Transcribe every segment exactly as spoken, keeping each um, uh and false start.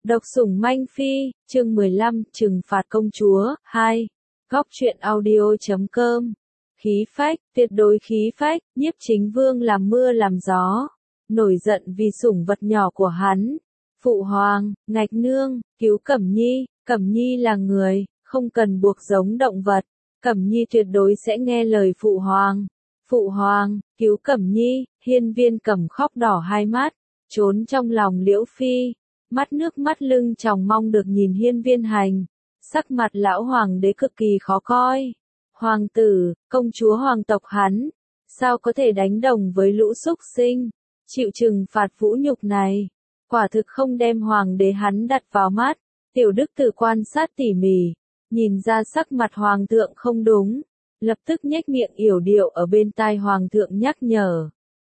Độc sủng manh phi, chương mười lăm, trừng phạt công chúa, hai. Góc truyện audio chấm com. Khí phách, tuyệt đối khí phách, Nhiếp Chính Vương làm mưa làm gió. Nổi giận vì sủng vật nhỏ của hắn. Phụ hoàng, ngạch nương, cứu Cẩm Nhi, Cẩm Nhi là người, không cần buộc giống động vật. Cẩm Nhi tuyệt đối sẽ nghe lời phụ hoàng. Phụ hoàng, cứu Cẩm Nhi, Hiên Viên Cẩm khóc đỏ hai mắt, trốn trong lòng Liễu Phi. Mắt nước mắt lưng tròng mong được nhìn Hiên Viên Hành. Sắc mặt lão hoàng đế cực kỳ khó coi. Hoàng tử, công chúa hoàng tộc hắn, sao có thể đánh đồng với lũ súc sinh, chịu trừng phạt vũ nhục này. Quả thực không đem hoàng đế hắn đặt vào mắt. Tiểu đức tử quan sát tỉ mỉ, nhìn ra sắc mặt hoàng thượng không đúng, lập tức nhếch miệng yểu điệu ở bên tai hoàng thượng nhắc nhở.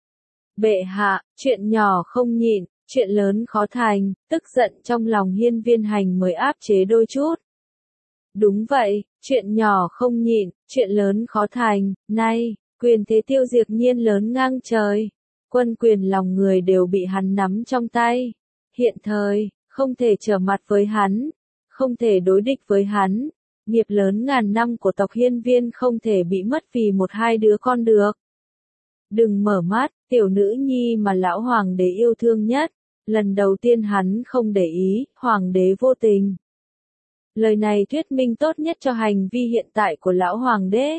Bệ hạ, chuyện nhỏ không nhịn, chuyện lớn khó thành, tức giận trong lòng Hiên Viên Hành mới áp chế đôi chút. Đúng vậy, chuyện nhỏ không nhịn, chuyện lớn khó thành, nay, quyền thế Tiêu Diệp Nhiên lớn ngang trời. Quân quyền lòng người đều bị hắn nắm trong tay. Hiện thời, không thể trở mặt với hắn, không thể đối địch với hắn. Nghiệp lớn ngàn năm của tộc Hiên Viên không thể bị mất vì một hai đứa con được. Đừng mở mắt, tiểu nữ nhi mà lão hoàng đế yêu thương nhất. Lần đầu tiên hắn không để ý, hoàng đế vô tình. Lời này thuyết minh tốt nhất cho hành vi hiện tại của lão hoàng đế.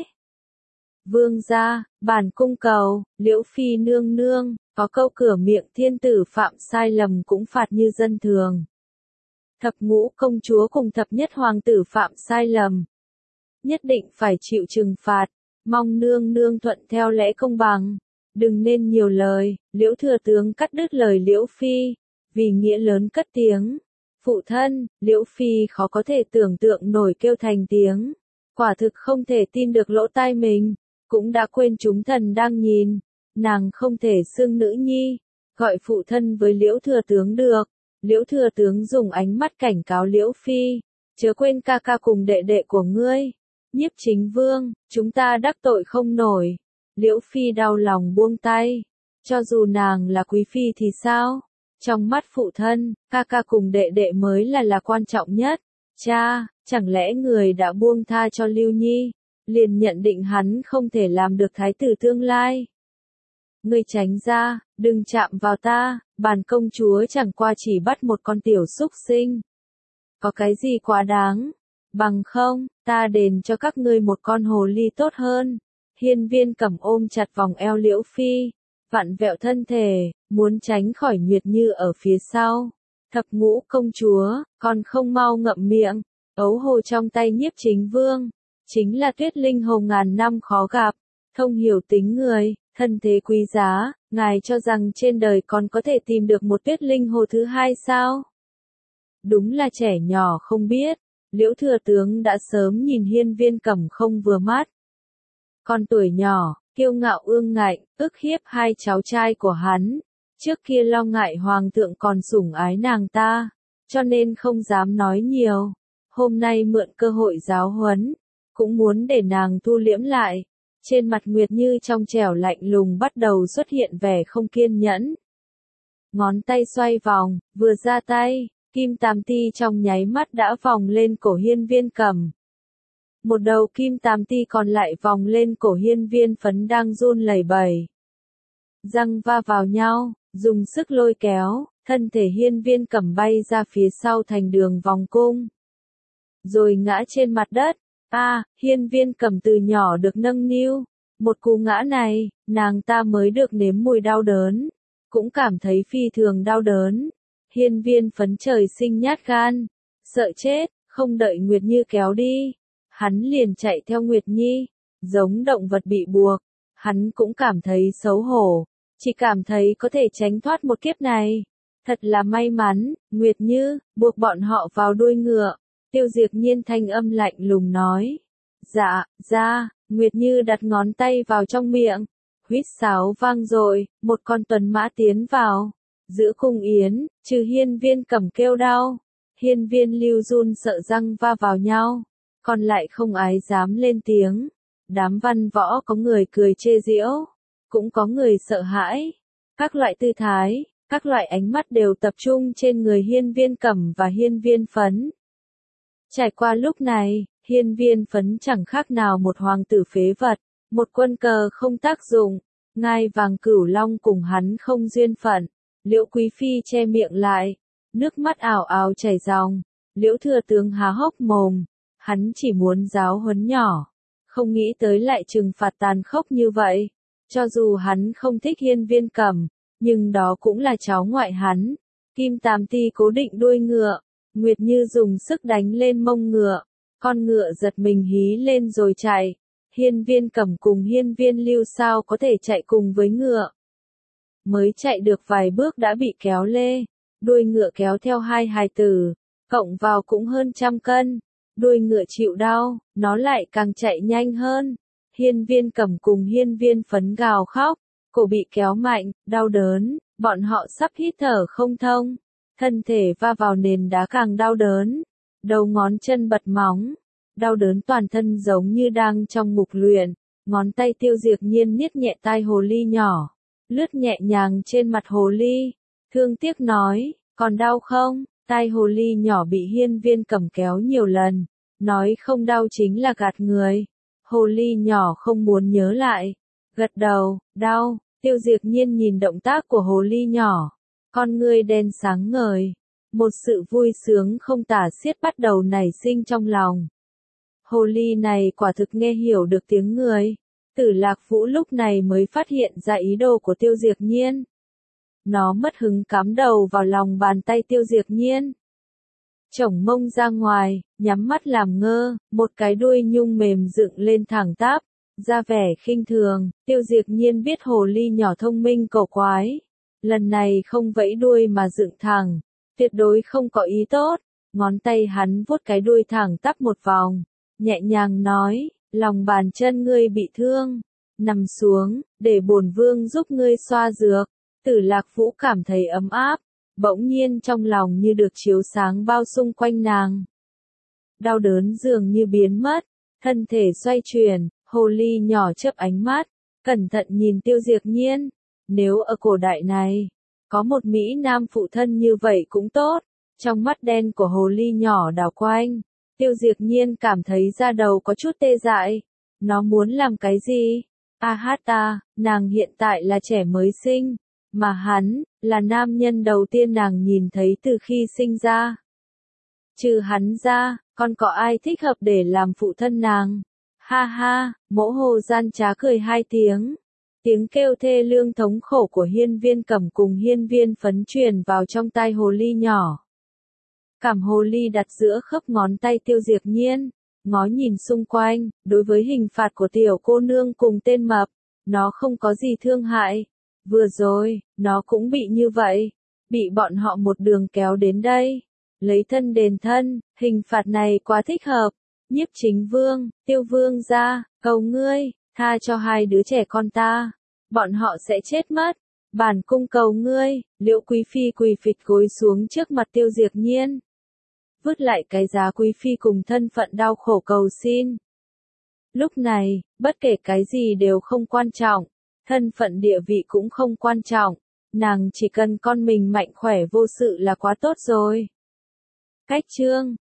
Vương gia, bản cung cầu, Liễu Phi nương nương, có câu cửa miệng thiên tử phạm sai lầm cũng phạt như dân thường. Thập ngũ công chúa cùng thập nhất hoàng tử phạm sai lầm, nhất định phải chịu trừng phạt, mong nương nương thuận theo lẽ công bằng. Đừng nên nhiều lời, Liễu thừa tướng cắt đứt lời Liễu Phi, vì nghĩa lớn cất tiếng. Phụ thân, Liễu Phi khó có thể tưởng tượng nổi kêu thành tiếng. Quả thực không thể tin được lỗ tai mình, cũng đã quên chúng thần đang nhìn. Nàng không thể xưng nữ nhi, gọi phụ thân với Liễu thừa tướng được. Liễu thừa tướng dùng ánh mắt cảnh cáo Liễu Phi, chớ quên ca ca cùng đệ đệ của ngươi. Nhiếp Chính Vương, chúng ta đắc tội không nổi. Liễu Phi đau lòng buông tay, cho dù nàng là quý phi thì sao? Trong mắt phụ thân, ca ca cùng đệ đệ mới là là quan trọng nhất. Cha, chẳng lẽ người đã buông tha cho Lưu Nhi, liền nhận định hắn không thể làm được thái tử tương lai? Ngươi tránh ra, đừng chạm vào ta, bản công chúa chẳng qua chỉ bắt một con tiểu súc sinh. Có cái gì quá đáng? Bằng không, ta đền cho các ngươi một con hồ ly tốt hơn. Hiên Viên Cẩm ôm chặt vòng eo Liễu Phi, vặn vẹo thân thể, muốn tránh khỏi Nguyệt Như ở phía sau. Thập ngũ công chúa, còn không mau ngậm miệng. Ấu hồ trong tay Nhiếp Chính Vương, chính là tuyết linh hồ ngàn năm khó gặp, thông hiểu tính người, thân thế quý giá. Ngài cho rằng trên đời còn có thể tìm được một tuyết linh hồ thứ hai sao? Đúng là trẻ nhỏ không biết, Liễu thừa tướng đã sớm nhìn Hiên Viên Cẩm không vừa mắt. Con tuổi nhỏ, kiêu ngạo ương ngạnh, ức hiếp hai cháu trai của hắn. Trước kia lo ngại hoàng thượng còn sủng ái nàng ta, cho nên không dám nói nhiều. Hôm nay mượn cơ hội giáo huấn, cũng muốn để nàng thu liễm lại. Trên mặt Nguyệt Như trong trẻo lạnh lùng bắt đầu xuất hiện vẻ không kiên nhẫn. Ngón tay xoay vòng, vừa ra tay, kim tam ti trong nháy mắt đã vòng lên cổ Hiên Viên Cẩm. Một đầu kim tam ti còn lại vòng lên cổ Hiên Viên Phấn đang run lẩy bẩy. Răng va vào nhau, dùng sức lôi kéo, thân thể Hiên Viên Cẩm bay ra phía sau thành đường vòng cung. Rồi ngã trên mặt đất. A, à, Hiên Viên Cẩm từ nhỏ được nâng niu. Một cú ngã này, nàng ta mới được nếm mùi đau đớn. Cũng cảm thấy phi thường đau đớn. Hiên Viên Phấn trời sinh nhát gan, sợ chết, không đợi Nguyệt Như kéo đi. Hắn liền chạy theo Nguyệt Nhi, giống động vật bị buộc. Hắn cũng cảm thấy xấu hổ, chỉ cảm thấy có thể tránh thoát một kiếp này. Thật là may mắn, Nguyệt Như, buộc bọn họ vào đuôi ngựa. Tiêu Diệp Nhiên thanh âm lạnh lùng nói. Dạ, ra, Nguyệt Như đặt ngón tay vào trong miệng. Huýt sáo vang dội, một con tuần mã tiến vào. Giữa cung yến, trừ Hiên Viên Cẩm kêu đau. Hiên Viên Lưu run sợ răng va vào nhau. Còn lại không ai dám lên tiếng. Đám văn võ có người cười chê giễu, cũng có người sợ hãi. Các loại tư thái, Các loại ánh mắt đều tập trung trên người Hiên Viên Cẩm và Hiên Viên Phấn. Trải qua lúc này, Hiên Viên Phấn chẳng khác nào một hoàng tử phế vật, một quân cờ không tác dụng, ngai vàng Cửu Long cùng hắn không duyên phận. Liễu Quý Phi che miệng lại, nước mắt ào ào chảy ròng. Liễu Thừa Tướng há hốc mồm, hắn chỉ muốn giáo huấn nhỏ, không nghĩ tới lại trừng phạt tàn khốc như vậy. Cho dù hắn không thích Hiên Viên Cẩm, nhưng đó cũng là cháu ngoại hắn. Kim Tam Ti cố định đuôi ngựa, Nguyệt Như dùng sức đánh lên mông ngựa, con ngựa giật mình hí lên rồi chạy. Hiên Viên Cẩm cùng Hiên Viên Lưu sao có thể chạy cùng với ngựa. Mới chạy được vài bước đã bị kéo lê, đuôi ngựa kéo theo hai hài tử, cộng vào cũng hơn trăm cân. Đuôi ngựa chịu đau, nó lại càng chạy nhanh hơn. Hiên Viên Cẩm cùng Hiên Viên Phấn gào khóc, cổ bị kéo mạnh, đau đớn, bọn họ sắp hít thở không thông. Thân thể va vào nền đá càng đau đớn, đầu ngón chân bật móng, đau đớn toàn thân giống như đang trong ngục luyện. Ngón tay Tiêu Diệp Nhiên niết nhẹ tai hồ ly nhỏ, lướt nhẹ nhàng trên mặt hồ ly, thương tiếc nói, còn đau không? Tai hồ ly nhỏ bị Hiên Viên Cẩm kéo nhiều lần, nói không đau chính là gạt người. Hồ ly nhỏ không muốn nhớ lại, gật đầu, đau. Tiêu Diệp Nhiên nhìn động tác của hồ ly nhỏ, con ngươi đen sáng ngời, một sự vui sướng không tả xiết bắt đầu nảy sinh trong lòng. Hồ ly này quả thực nghe hiểu được tiếng người. Tử Lạc Vũ lúc này mới phát hiện ra ý đồ của Tiêu Diệp Nhiên. Nó mất hứng cắm đầu vào lòng bàn tay Tiêu Diệp Nhiên, chổng mông ra ngoài, nhắm mắt làm ngơ, một cái đuôi nhung mềm dựng lên thẳng tắp, ra vẻ khinh thường. Tiêu Diệp Nhiên biết hồ ly nhỏ thông minh cổ quái, lần này không vẫy đuôi mà dựng thẳng, tuyệt đối không có ý tốt. Ngón tay hắn vuốt cái đuôi thẳng tắp một vòng, nhẹ nhàng nói, lòng bàn chân ngươi bị thương, nằm xuống, để bổn vương giúp ngươi xoa dược. Tử Lạc Vũ cảm thấy ấm áp, bỗng nhiên trong lòng như được chiếu sáng bao xung quanh nàng. Đau đớn dường như biến mất, thân thể xoay chuyển, hồ ly nhỏ chớp ánh mắt, cẩn thận nhìn Tiêu Diệp Nhiên. Nếu ở cổ đại này, có một Mỹ Nam phụ thân như vậy cũng tốt. Trong mắt đen của hồ ly nhỏ đảo quanh, Tiêu Diệp Nhiên cảm thấy da đầu có chút tê dại. Nó muốn làm cái gì? A hát ta, nàng hiện tại là trẻ mới sinh, mà hắn, là nam nhân đầu tiên nàng nhìn thấy từ khi sinh ra. Trừ hắn ra, còn có ai thích hợp để làm phụ thân nàng? Ha ha, Mỗ Hồ gian trá cười hai tiếng. Tiếng kêu thê lương thống khổ của Hiên Viên Cẩm cùng Hiên Viên Phấn truyền vào trong tai hồ ly nhỏ. Cảm hồ ly đặt giữa khớp ngón tay Tiêu Diệp Nhiên, ngó nhìn xung quanh, đối với hình phạt của tiểu cô nương cùng tên mập, nó không có gì thương hại. Vừa rồi, nó cũng bị như vậy, bị bọn họ một đường kéo đến đây, lấy thân đền thân, hình phạt này quá thích hợp. Nhiếp Chính Vương, Tiêu Vương gia, cầu ngươi, tha cho hai đứa trẻ con ta, bọn họ sẽ chết mất. Bản cung cầu ngươi. Liễu Quý Phi quỳ phịch gối xuống trước mặt Tiêu Diệp Nhiên, vứt lại cái giá Quý Phi cùng thân phận đau khổ cầu xin. Lúc này, bất kể cái gì đều không quan trọng, thân phận địa vị cũng không quan trọng, nàng chỉ cần con mình mạnh khỏe vô sự là quá tốt rồi. Cách chương